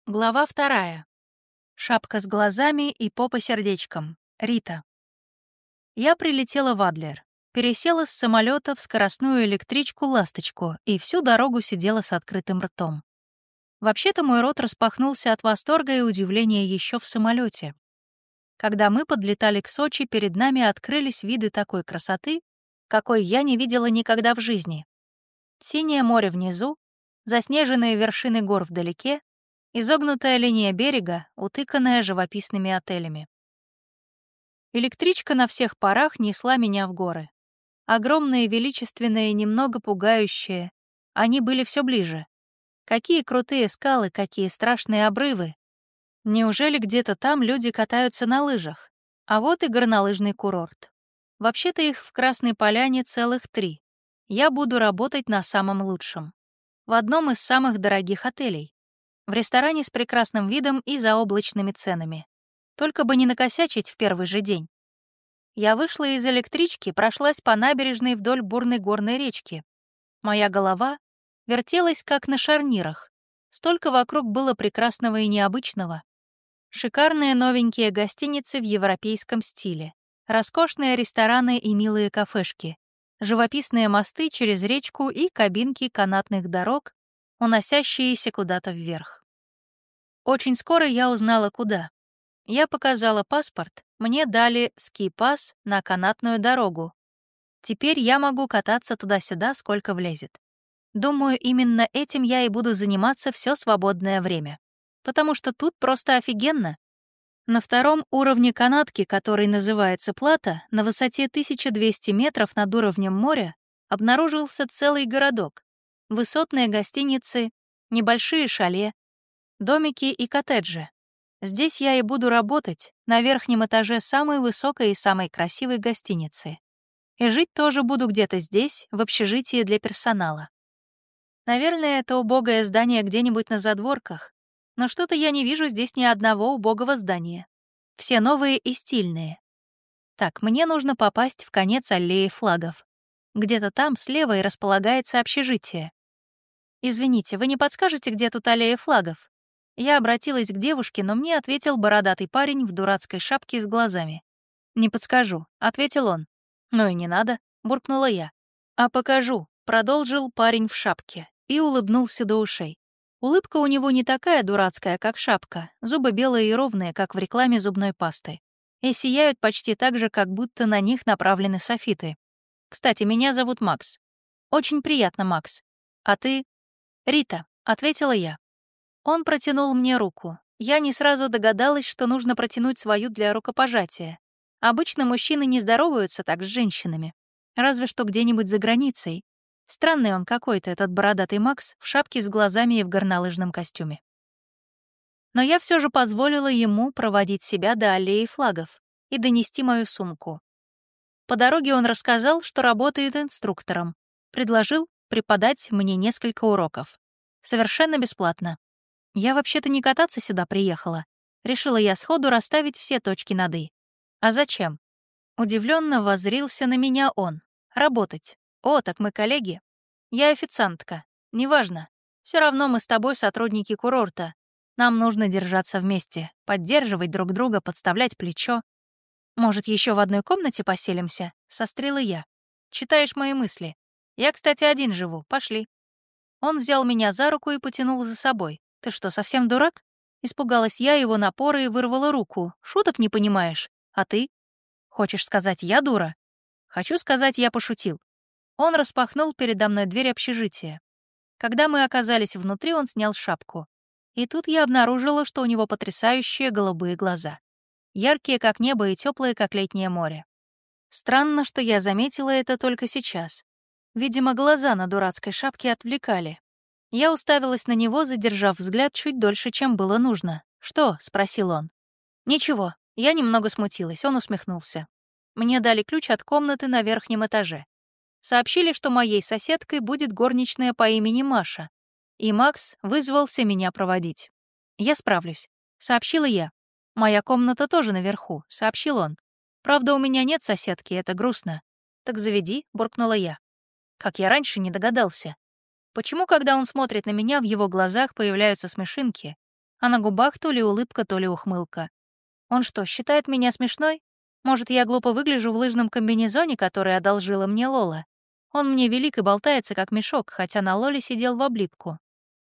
Глава 2. Шапка с глазами и попа сердечком. Рита. Я прилетела в Адлер, пересела с самолета в скоростную электричку «Ласточку» и всю дорогу сидела с открытым ртом. Вообще-то мой рот распахнулся от восторга и удивления еще в самолете. Когда мы подлетали к Сочи, перед нами открылись виды такой красоты, какой я не видела никогда в жизни. Синее море внизу, заснеженные вершины гор вдалеке, изогнутая линия берега, утыканная живописными отелями. Электричка на всех парах несла меня в горы. Огромные, величественные, немного пугающие. Они были все ближе. Какие крутые скалы, какие страшные обрывы. Неужели где-то там люди катаются на лыжах? А вот и горнолыжный курорт. Вообще-то их в Красной Поляне целых 3. Я буду работать на самом лучшем. В одном из самых дорогих отелей. В ресторане с прекрасным видом и заоблачными ценами. Только бы не накосячить в первый же день. Я вышла из электрички, прошлась по набережной вдоль бурной горной речки. Моя голова вертелась как на шарнирах. Столько вокруг было прекрасного и необычного. Шикарные новенькие гостиницы в европейском стиле, роскошные рестораны и милые кафешки, живописные мосты через речку и кабинки канатных дорог, уносящиеся куда-то вверх. Очень скоро я узнала, куда. Я показала паспорт, мне дали ски-пас на канатную дорогу. Теперь я могу кататься туда-сюда, сколько влезет. Думаю, именно этим я и буду заниматься все свободное время. Потому что тут просто офигенно. На втором уровне канатки, который называется Плата, на высоте 1200 метров над уровнем моря, обнаружился целый городок. Высотные гостиницы, небольшие шале, домики и коттеджи. Здесь я и буду работать, на верхнем этаже самой высокой и самой красивой гостиницы. И жить тоже буду где-то здесь, в общежитии для персонала. Наверное, это убогое здание где-нибудь на задворках, но что-то я не вижу здесь ни одного убогого здания. Все новые и стильные. Так, мне нужно попасть в конец аллеи флагов. Где-то там слева и располагается общежитие. «Извините, вы не подскажете, где тут аллея флагов?» Я обратилась к девушке, но мне ответил бородатый парень в дурацкой шапке с глазами. «Не подскажу», — ответил он. «Ну и не надо», — буркнула я. «А покажу», — продолжил парень в шапке и улыбнулся до ушей. Улыбка у него не такая дурацкая, как шапка, зубы белые и ровные, как в рекламе зубной пасты, и сияют почти так же, как будто на них направлены софиты. «Кстати, меня зовут Макс». «Очень приятно, Макс. А ты?» «Рита», — ответила я. Он протянул мне руку. Я не сразу догадалась, что нужно протянуть свою для рукопожатия. Обычно мужчины не здороваются так с женщинами. Разве что где-нибудь за границей. Странный он какой-то, этот бородатый Макс, в шапке с глазами и в горнолыжном костюме. Но я все же позволила ему проводить себя до аллеи флагов и донести мою сумку. По дороге он рассказал, что работает инструктором. Предложил преподать мне несколько уроков. Совершенно бесплатно. Я вообще-то не кататься сюда приехала. Решила я сходу расставить все точки над «и». А зачем? Удивленно воззрился на меня он. Работать. О, так мы коллеги. Я официантка. Неважно. Все равно мы с тобой сотрудники курорта. Нам нужно держаться вместе, поддерживать друг друга, подставлять плечо. Может, еще в одной комнате поселимся? Сострила я. Читаешь мои мысли. Я, кстати, один живу. Пошли. Он взял меня за руку и потянул за собой. «Ты что, совсем дурак?» Испугалась я его напора и вырвала руку. «Шуток не понимаешь? А ты?» «Хочешь сказать, я дура?» «Хочу сказать, я пошутил». Он распахнул передо мной дверь общежития. Когда мы оказались внутри, он снял шапку. И тут я обнаружила, что у него потрясающие голубые глаза. Яркие, как небо, и теплые, как летнее море. Странно, что я заметила это только сейчас. Видимо, глаза на дурацкой шапке отвлекали. Я уставилась на него, задержав взгляд чуть дольше, чем было нужно. «Что?» — спросил он. «Ничего». Я немного смутилась, он усмехнулся. Мне дали ключ от комнаты на верхнем этаже. Сообщили, что моей соседкой будет горничная по имени Маша. И Макс вызвался меня проводить. «Я справлюсь», — сообщила я. «Моя комната тоже наверху», — сообщил он. «Правда, у меня нет соседки, это грустно». «Так заведи», — буркнула я. Как я раньше не догадался. Почему, когда он смотрит на меня, в его глазах появляются смешинки, а на губах то ли улыбка, то ли ухмылка. Он что, считает меня смешной? Может, я глупо выгляжу в лыжном комбинезоне, который одолжила мне Лола? Он мне велик и болтается, как мешок, хотя на Лоле сидел в облипку.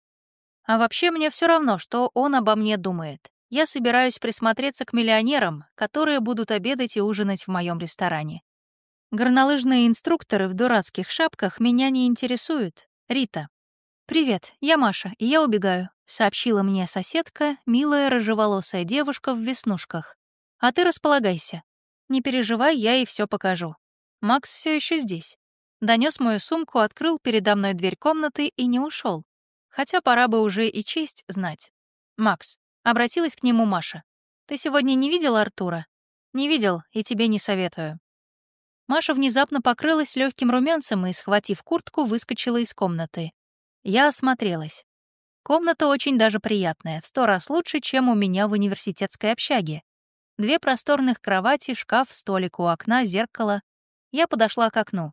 А вообще мне все равно, что он обо мне думает. Я собираюсь присмотреться к миллионерам, которые будут обедать и ужинать в моем ресторане. Горнолыжные инструкторы в дурацких шапках меня не интересуют. Рита. «Привет, я Маша, и я убегаю», — сообщила мне соседка, милая рыжеволосая девушка в веснушках. «А ты располагайся. Не переживай, я ей все покажу. Макс все еще здесь. Донес мою сумку, открыл передо мной дверь комнаты и не ушел. Хотя пора бы уже и честь знать. «Макс», — обратилась к нему Маша, — «ты сегодня не видел Артура?» «Не видел, и тебе не советую». Маша внезапно покрылась легким румянцем и, схватив куртку, выскочила из комнаты. Я осмотрелась. Комната очень даже приятная, в 100 раз лучше, чем у меня в университетской общаге. 2 просторных кровати, шкаф, столик у окна, зеркало. Я подошла к окну.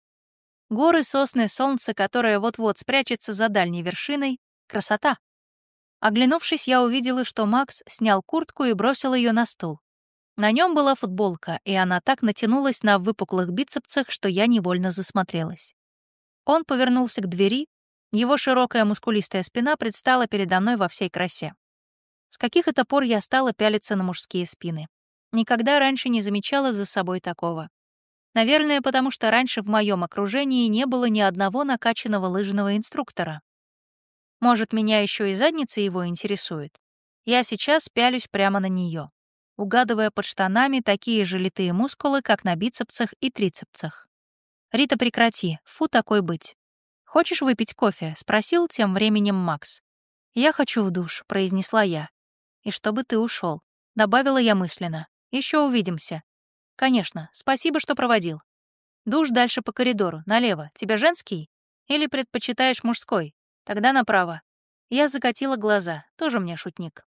Горы, сосны, солнце, которое вот-вот спрячется за дальней вершиной. Красота. Оглянувшись, я увидела, что Макс снял куртку и бросил ее на стул. На нем была футболка, и она так натянулась на выпуклых бицепсах, что я невольно засмотрелась. Он повернулся к двери, его широкая мускулистая спина предстала передо мной во всей красе. С каких это пор я стала пялиться на мужские спины? Никогда раньше не замечала за собой такого. Наверное, потому что раньше в моем окружении не было ни одного накачанного лыжного инструктора. Может, меня еще и задница его интересует? Я сейчас пялюсь прямо на нее, угадывая под штанами такие же литые мускулы, как на бицепсах и трицепсах. «Рита, прекрати, фу такой быть. Хочешь выпить кофе?» — спросил тем временем Макс. «Я хочу в душ», — произнесла я. «И чтобы ты ушел», — добавила я мысленно. Еще увидимся». «Конечно, спасибо, что проводил. Душ дальше по коридору, налево. Тебя женский? Или предпочитаешь мужской? Тогда направо». Я закатила глаза, тоже мне шутник.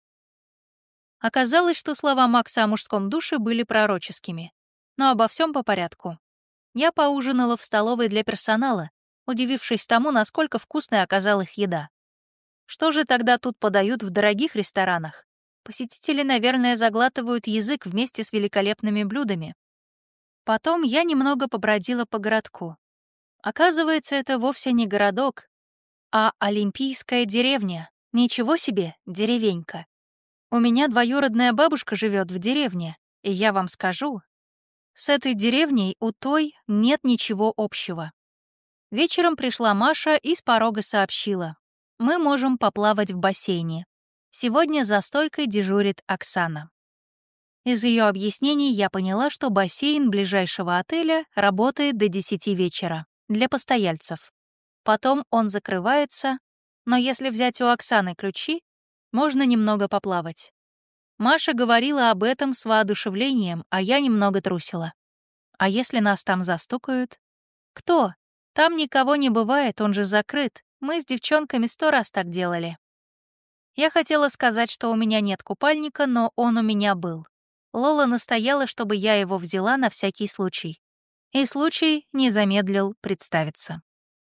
Оказалось, что слова Макса о мужском душе были пророческими. Но обо всем по порядку. Я поужинала в столовой для персонала, удивившись тому, насколько вкусной оказалась еда. Что же тогда тут подают в дорогих ресторанах? Посетители, наверное, заглатывают язык вместе с великолепными блюдами. Потом я немного побродила по городку. Оказывается, это вовсе не городок, а олимпийская деревня. Ничего себе, деревенька. У меня двоюродная бабушка живет в деревне, и я вам скажу, с этой деревней у той нет ничего общего. Вечером пришла Маша и с порога сообщила: «Мы можем поплавать в бассейне. Сегодня за стойкой дежурит Оксана». Из ее объяснений я поняла, что бассейн ближайшего отеля работает до 10 вечера для постояльцев. Потом он закрывается, но если взять у Оксаны ключи, можно немного поплавать. Маша говорила об этом с воодушевлением, а я немного трусила. А если нас там застукают? Кто? Там никого не бывает, он же закрыт. Мы с девчонками 100 раз так делали. Я хотела сказать, что у меня нет купальника, но он у меня был. Лола настояла, чтобы я его взяла на всякий случай. И случай не замедлил представиться.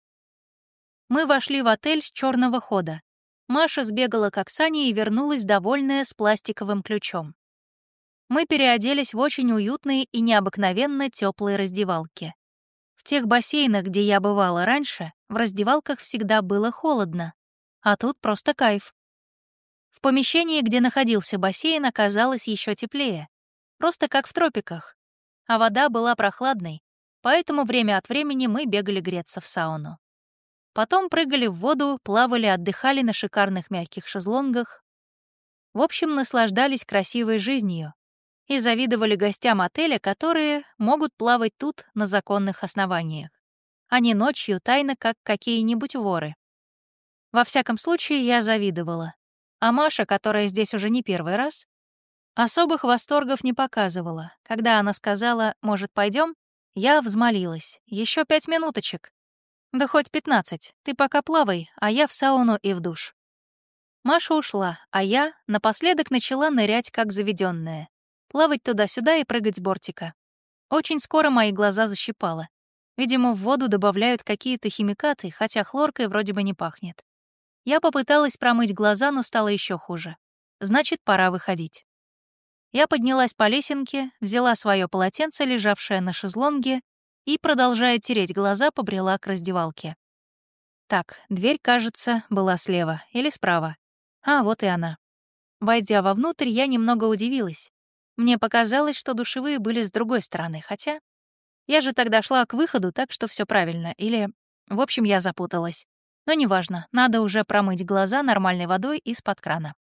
Мы вошли в отель с черного хода. Маша сбегала к Оксане и вернулась, довольная, с пластиковым ключом. Мы переоделись в очень уютные и необыкновенно теплые раздевалки. В тех бассейнах, где я бывала раньше, в раздевалках всегда было холодно, а тут просто кайф. В помещении, где находился бассейн, оказалось еще теплее, просто как в тропиках, а вода была прохладной, поэтому время от времени мы бегали греться в сауну. Потом прыгали в воду, плавали, отдыхали на шикарных мягких шезлонгах. В общем, наслаждались красивой жизнью и завидовали гостям отеля, которые могут плавать тут на законных основаниях, а не ночью тайно, как какие-нибудь воры. Во всяком случае, я завидовала. А Маша, которая здесь уже не первый раз, особых восторгов не показывала. Когда она сказала: «Может, пойдем?» Я взмолилась: «Еще 5 минуточек». «Да хоть 15. Ты пока плавай, а я в сауну и в душ». Маша ушла, а я напоследок начала нырять как заведенная, плавать туда-сюда и прыгать с бортика. Очень скоро мои глаза защипало. Видимо, в воду добавляют какие-то химикаты, хотя хлоркой вроде бы не пахнет. Я попыталась промыть глаза, но стало еще хуже. Значит, пора выходить. Я поднялась по лесенке, взяла свое полотенце, лежавшее на шезлонге, и, продолжая тереть глаза, побрела к раздевалке. Так, дверь, кажется, была слева или справа. А, вот и она. Войдя вовнутрь, я немного удивилась. Мне показалось, что душевые были с другой стороны, хотя я же тогда шла к выходу, так что все правильно. Или, в общем, я запуталась. Но неважно, надо уже промыть глаза нормальной водой из-под крана.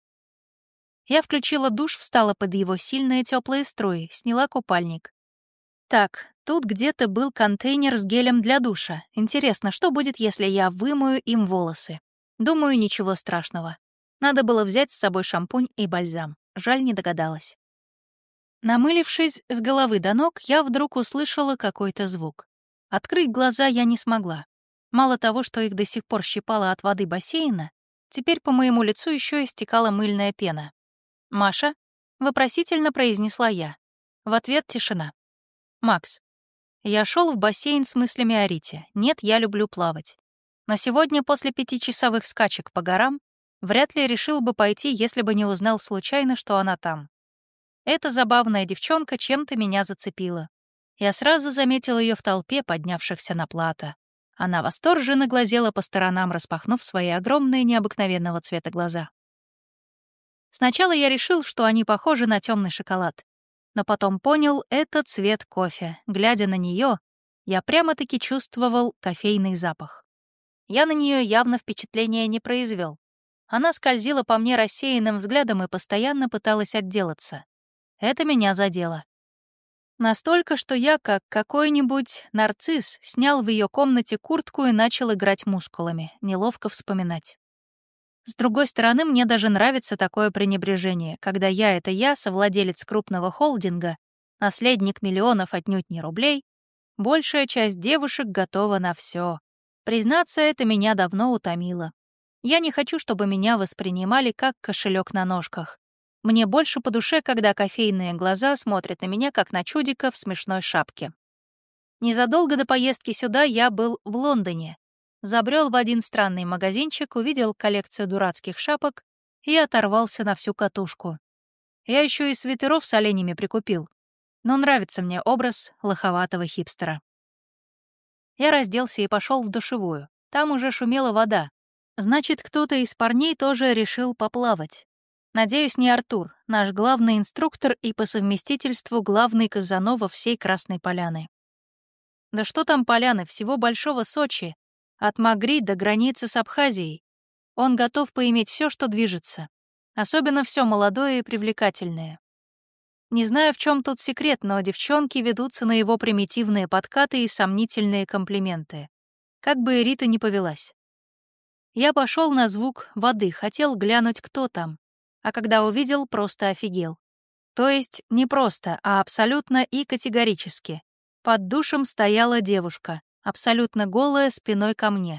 Я включила душ, встала под его сильные теплые струи, сняла купальник. Так, тут где-то был контейнер с гелем для душа. Интересно, что будет, если я вымою им волосы? Думаю, ничего страшного. Надо было взять с собой шампунь и бальзам. Жаль, не догадалась. Намылившись с головы до ног, я вдруг услышала какой-то звук. Открыть глаза я не смогла. Мало того, что их до сих пор щипало от воды бассейна, теперь по моему лицу еще и стекала мыльная пена. «Маша?» — вопросительно произнесла я. В ответ тишина. «Макс». Я шел в бассейн с мыслями о Рите. Нет, я люблю плавать. Но сегодня, после 5-часовых скачек по горам, вряд ли решил бы пойти, если бы не узнал случайно, что она там. Эта забавная девчонка чем-то меня зацепила. Я сразу заметил ее в толпе, поднявшихся на плато. Она восторженно глазела по сторонам, распахнув свои огромные необыкновенного цвета глаза. Сначала я решил, что они похожи на темный шоколад. Но потом понял, это цвет кофе. Глядя на нее, я прямо-таки чувствовал кофейный запах. Я на нее явно впечатления не произвел. Она скользила по мне рассеянным взглядом и постоянно пыталась отделаться. Это меня задело. Настолько, что я, как какой-нибудь нарцисс, снял в ее комнате куртку и начал играть мускулами. Неловко вспоминать. С другой стороны, мне даже нравится такое пренебрежение, когда я — это я, совладелец крупного холдинга, наследник миллионов отнюдь не рублей, большая часть девушек готова на все. Признаться, это меня давно утомило. Я не хочу, чтобы меня воспринимали как кошелек на ножках. Мне больше по душе, когда кофейные глаза смотрят на меня, как на чудика в смешной шапке. Незадолго до поездки сюда я был в Лондоне. Забрел в один странный магазинчик, увидел коллекцию дурацких шапок и оторвался на всю катушку. Я еще и свитеров с оленями прикупил. Но нравится мне образ лоховатого хипстера. Я разделся и пошел в душевую. Там уже шумела вода. Значит, кто-то из парней тоже решил поплавать. Надеюсь, не Артур, наш главный инструктор и по совместительству главный Казанова всей Красной Поляны. Да что там поляны, всего Большого Сочи. От Магри до границы с Абхазией. Он готов поиметь все, что движется. Особенно все молодое и привлекательное. Не знаю, в чем тут секрет, но девчонки ведутся на его примитивные подкаты и сомнительные комплименты. Как бы Рита ни повелась. Я пошел на звук воды, хотел глянуть, кто там. А когда увидел, просто офигел. То есть не просто, а абсолютно и категорически. Под душем стояла девушка, абсолютно голая, спиной ко мне.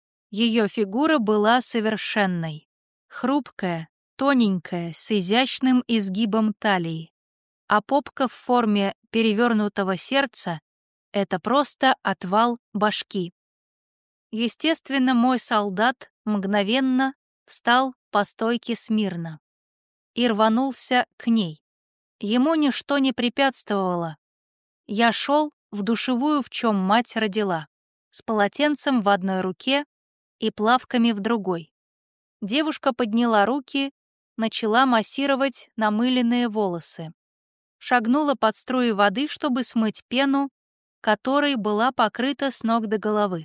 Ее фигура была совершенной. Хрупкая, тоненькая, с изящным изгибом талии. А попка в форме перевернутого сердца — это просто отвал башки. Естественно, мой солдат мгновенно встал по стойке смирно и рванулся к ней. Ему ничто не препятствовало. Я шел в душевую, в чем мать родила, с полотенцем в одной руке и плавками в другой. Девушка подняла руки, начала массировать намыленные волосы. Шагнула под струи воды, чтобы смыть пену, которой была покрыта с ног до головы.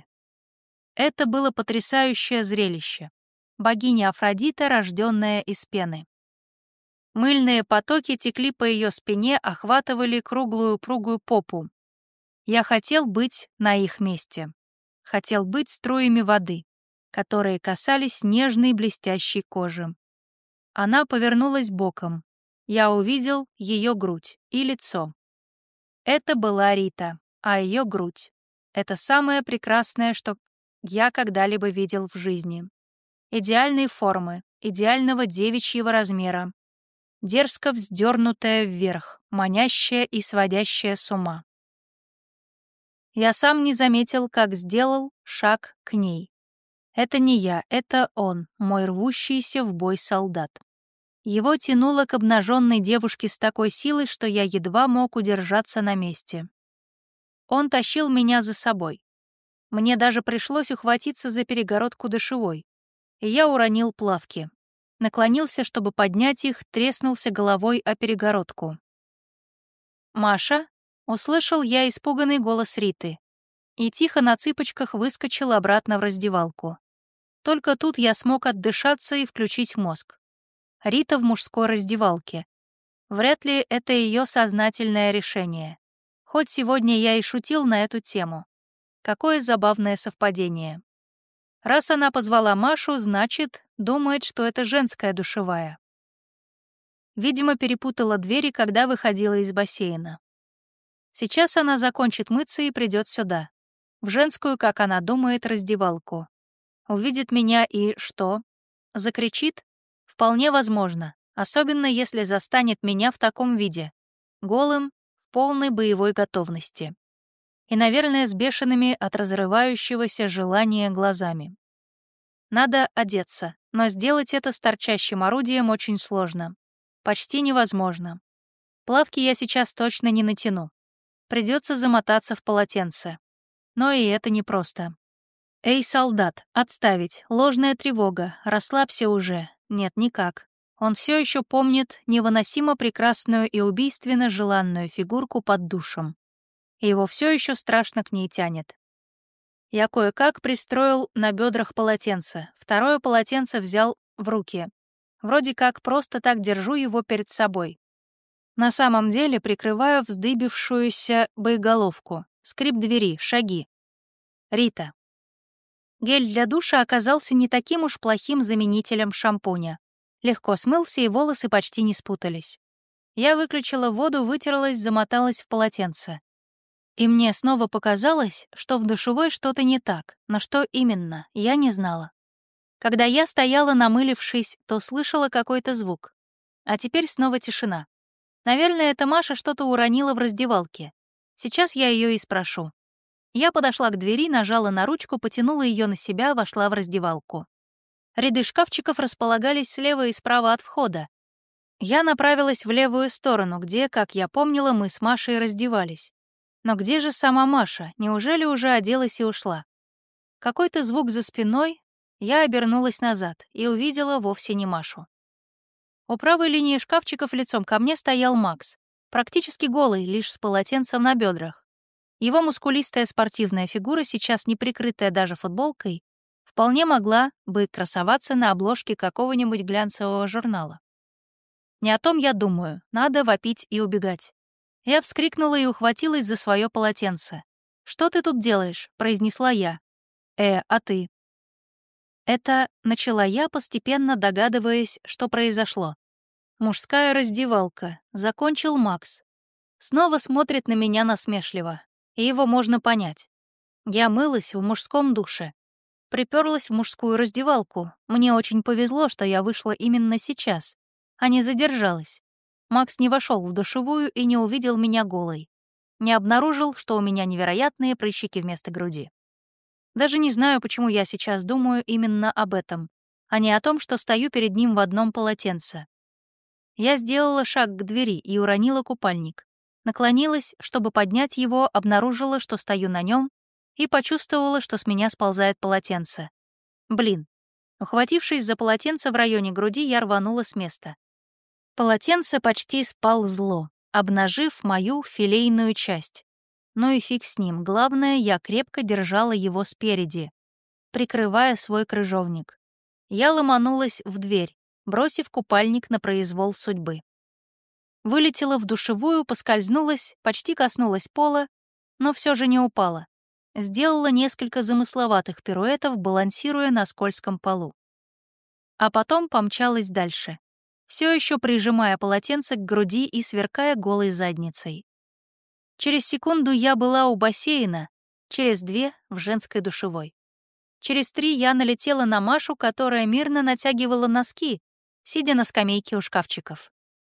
Это было потрясающее зрелище. Богиня Афродита, рожденная из пены. Мыльные потоки текли по ее спине, охватывали круглую упругую попу. Я хотел быть на их месте. Хотел быть струями воды, которые касались нежной блестящей кожи. Она повернулась боком. Я увидел ее грудь и лицо. Это была Рита, а ее грудь — это самое прекрасное, что я когда-либо видел в жизни. Идеальной формы, идеального девичьего размера, дерзко вздернутая вверх, манящая и сводящая с ума. Я сам не заметил, как сделал шаг к ней. Это не я, это он, мой рвущийся в бой солдат. Его тянуло к обнаженной девушке с такой силой, что я едва мог удержаться на месте. Он тащил меня за собой. Мне даже пришлось ухватиться за перегородку душевой, и я уронил плавки. Наклонился, чтобы поднять их, треснулся головой о перегородку. «Маша?» — услышал я испуганный голос Риты и тихо на цыпочках выскочил обратно в раздевалку. Только тут я смог отдышаться и включить мозг. Рита в мужской раздевалке. Вряд ли это ее сознательное решение. Хоть сегодня я и шутил на эту тему. Какое забавное совпадение. Раз она позвала Машу, значит, думает, что это женская душевая. Видимо, перепутала двери, когда выходила из бассейна. Сейчас она закончит мыться и придет сюда. В женскую, как она думает, раздевалку. Увидит меня и что? Закричит? Вполне возможно, особенно если застанет меня в таком виде, голым, в полной боевой готовности. И, наверное, с бешеными от разрывающегося желания глазами. Надо одеться, но сделать это с торчащим орудием очень сложно. Почти невозможно. Плавки я сейчас точно не натяну. Придется замотаться в полотенце. Но и это непросто. «Эй, солдат, отставить, ложная тревога, расслабься уже». Нет, никак. Он все еще помнит невыносимо прекрасную и убийственно желанную фигурку под душем. И его все еще страшно к ней тянет. Я кое-как пристроил на бедрах полотенце, второе полотенце взял в руки. Вроде как просто так держу его перед собой. На самом деле прикрываю вздыбившуюся боеголовку, скрип двери, шаги. Рита. Гель для душа оказался не таким уж плохим заменителем шампуня. Легко смылся, и волосы почти не спутались. Я выключила воду, вытерлась, замоталась в полотенце. И мне снова показалось, что в душевой что-то не так, но что именно, я не знала. Когда я стояла, намылившись, то слышала какой-то звук. А теперь снова тишина. Наверное, это Маша что-то уронила в раздевалке. Сейчас я ее и спрошу. Я подошла к двери, нажала на ручку, потянула ее на себя, вошла в раздевалку. Ряды шкафчиков располагались слева и справа от входа. Я направилась в левую сторону, где, как я помнила, мы с Машей раздевались. Но где же сама Маша? Неужели уже оделась и ушла? Какой-то звук за спиной, я обернулась назад и увидела вовсе не Машу. У правой линии шкафчиков лицом ко мне стоял Макс, практически голый, лишь с полотенцем на бедрах. Его мускулистая спортивная фигура, сейчас не прикрытая даже футболкой, вполне могла бы красоваться на обложке какого-нибудь глянцевого журнала. Не о том я думаю, надо вопить и убегать. Я вскрикнула и ухватилась за свое полотенце. «Что ты тут делаешь?» — произнесла я. А ты?» Это начала я, постепенно догадываясь, что произошло. Мужская раздевалка. Закончил Макс. Снова смотрит на меня насмешливо. И его можно понять. Я мылась в мужском душе. Приперлась в мужскую раздевалку. Мне очень повезло, что я вышла именно сейчас, а не задержалась. Макс не вошел в душевую и не увидел меня голой. Не обнаружил, что у меня невероятные прыщики вместо груди. Даже не знаю, почему я сейчас думаю именно об этом, а не о том, что стою перед ним в одном полотенце. Я сделала шаг к двери и уронила купальник. Наклонилась, чтобы поднять его, обнаружила, что стою на нем, и почувствовала, что с меня сползает полотенце. Блин. Ухватившись за полотенце в районе груди, я рванула с места. Полотенце почти сползло, обнажив мою филейную часть. Ну и фиг с ним, главное, я крепко держала его спереди, прикрывая свой крыжовник. Я ломанулась в дверь, бросив купальник на произвол судьбы. Вылетела в душевую, поскользнулась, почти коснулась пола, но все же не упала. Сделала несколько замысловатых пируэтов, балансируя на скользком полу. А потом помчалась дальше, все еще прижимая полотенце к груди и сверкая голой задницей. Через секунду я была у бассейна, через 2 — в женской душевой. Через 3 я налетела на Машу, которая мирно натягивала носки, сидя на скамейке у шкафчиков.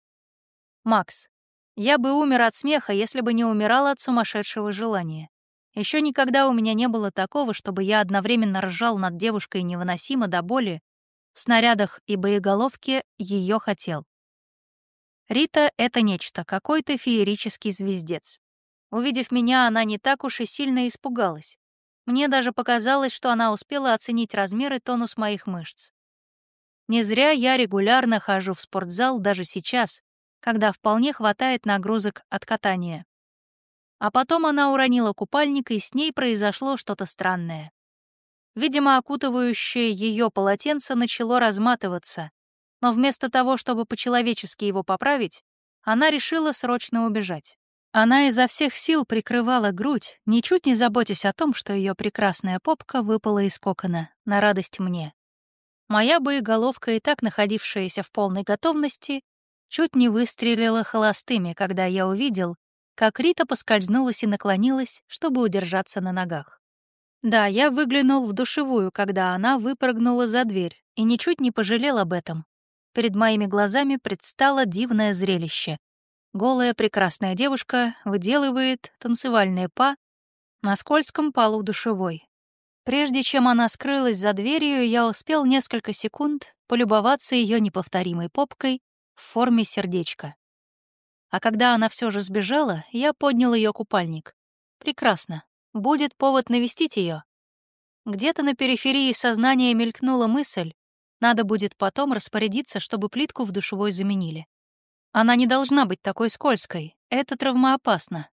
Макс. Я бы умер от смеха, если бы не умирала от сумасшедшего желания. Еще никогда у меня не было такого, чтобы я одновременно ржал над девушкой невыносимо до боли, В снарядах и боеголовке ее хотел. Рита — это нечто, какой-то феерический звездец. Увидев меня, она не так уж и сильно испугалась. Мне даже показалось, что она успела оценить размер и тонус моих мышц. Не зря я регулярно хожу в спортзал даже сейчас, когда вполне хватает нагрузок от катания. А потом она уронила купальник, и с ней произошло что-то странное. Видимо, окутывающее ее полотенце начало разматываться, но вместо того, чтобы по-человечески его поправить, она решила срочно убежать. Она изо всех сил прикрывала грудь, ничуть не заботясь о том, что ее прекрасная попка выпала из кокона, на радость мне. Моя боеголовка, и так находившаяся в полной готовности, чуть не выстрелила холостыми, когда я увидел, как Рита поскользнулась и наклонилась, чтобы удержаться на ногах. Да, я выглянул в душевую, когда она выпрыгнула за дверь, и ничуть не пожалел об этом. Перед моими глазами предстало дивное зрелище. Голая прекрасная девушка выделывает танцевальные па на скользком полу душевой. Прежде чем она скрылась за дверью, я успел несколько секунд полюбоваться ее неповторимой попкой в форме сердечка. А когда она все же сбежала, я поднял ее купальник. Прекрасно. Будет повод навестить ее. Где-то на периферии сознания мелькнула мысль, надо будет потом распорядиться, чтобы плитку в душевой заменили. Она не должна быть такой скользкой, это травмоопасно.